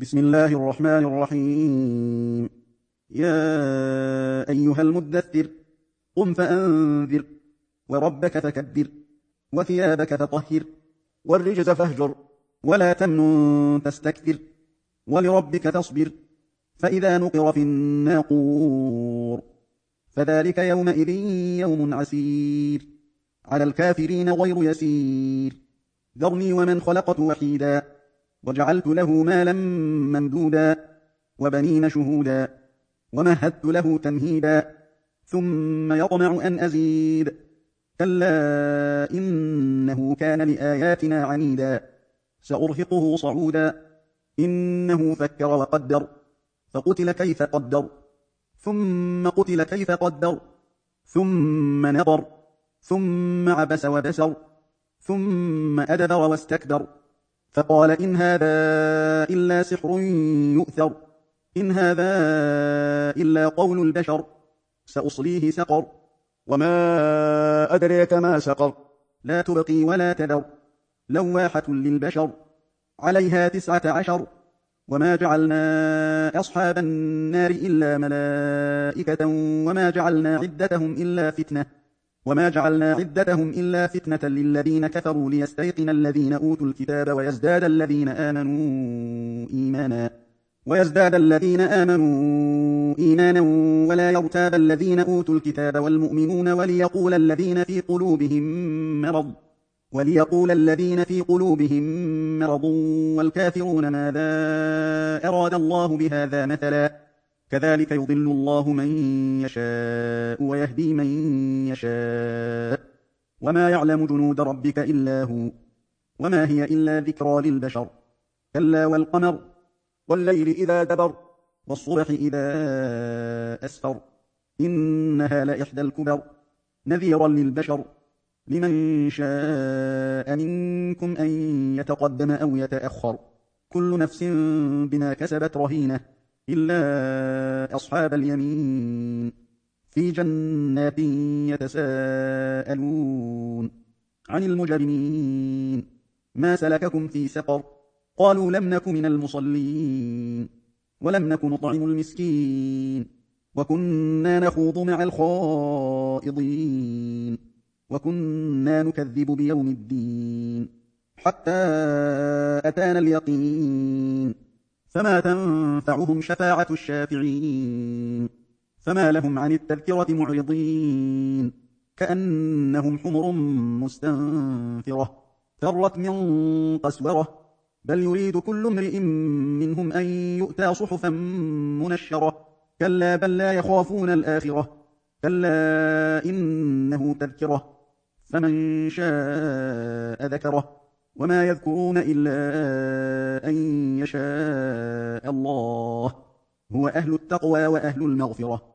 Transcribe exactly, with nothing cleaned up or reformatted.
بسم الله الرحمن الرحيم. يا أيها المدثر قم فأنذر وربك فكبر وثيابك فطهر والرجز فاهجر ولا تمنن تستكثر ولربك تصبر فإذا نقر في الناقور فذلك يومئذ يوم عسير على الكافرين غير يسير. ذرني ومن خلقت وحيدا وجعلت له مالا ممدودا وبنين شهودا ومهدت له تمهيدا ثم يطمع أن أزيد كلا إنه كان لآياتنا عنيدا سأرهقه صعودا إنه فكر وقدر فقتل كيف قدر ثم قتل كيف قدر ثم نظر ثم عبس وبسر ثم أدبر واستكبر فقال إن هذا إلا سحر يؤثر إن هذا إلا قول البشر سأصليه سقر وما أدريك ما سقر لا تبقي ولا تذر لواحة للبشر عليها تسعة عشر وما جعلنا أصحاب النار إلا ملائكة وما جعلنا عدتهم إلا فتنة وما جعلنا عدتهم إلا فتنة للذين كفروا ليستيقن الذين أوتوا الكتاب ويزداد الذين آمنوا إيمانا ويزداد الذين آمنوا إيمانا ولا يرتاب الذين أوتوا الكتاب والمؤمنون وليقول الذين في قلوبهم مرض وليقول الذين في قلوبهم مرض والكافرون ماذا أراد الله بهذا مثلا كذلك يضل الله من يشاء ويهدي من يشاء وما يعلم جنود ربك إلا هو وما هي إلا ذكرى للبشر كلا والقمر والليل إذا دبر والصبح إذا أسفر إنها لإحدى الكبر نذيرا للبشر لمن شاء منكم أن يتقدم أو يتأخر كل نفس بما كسبت رهينة إلا أصحاب اليمين في جنات يتساءلون عن المجرمين ما سلككم في سقر قالوا لم نك من المصلين ولم نك نطعم المسكين وكنا نخوض مع الخائضين وكنا نكذب بيوم الدين حتى أتانا اليقين فما تنفعهم شفاعة الشافعين فما لهم عن التذكرة معرضين كأنهم حمر مستنفرة فرت من قسورة بل يريد كل امرئ منهم أن يؤتى صحفا منشرة كلا بل لا يخافون الآخرة كلا إنه تذكرة فمن شاء ذكره وما يذكرون إلا أن يشاء الله هو أهل التقوى وأهل المغفرة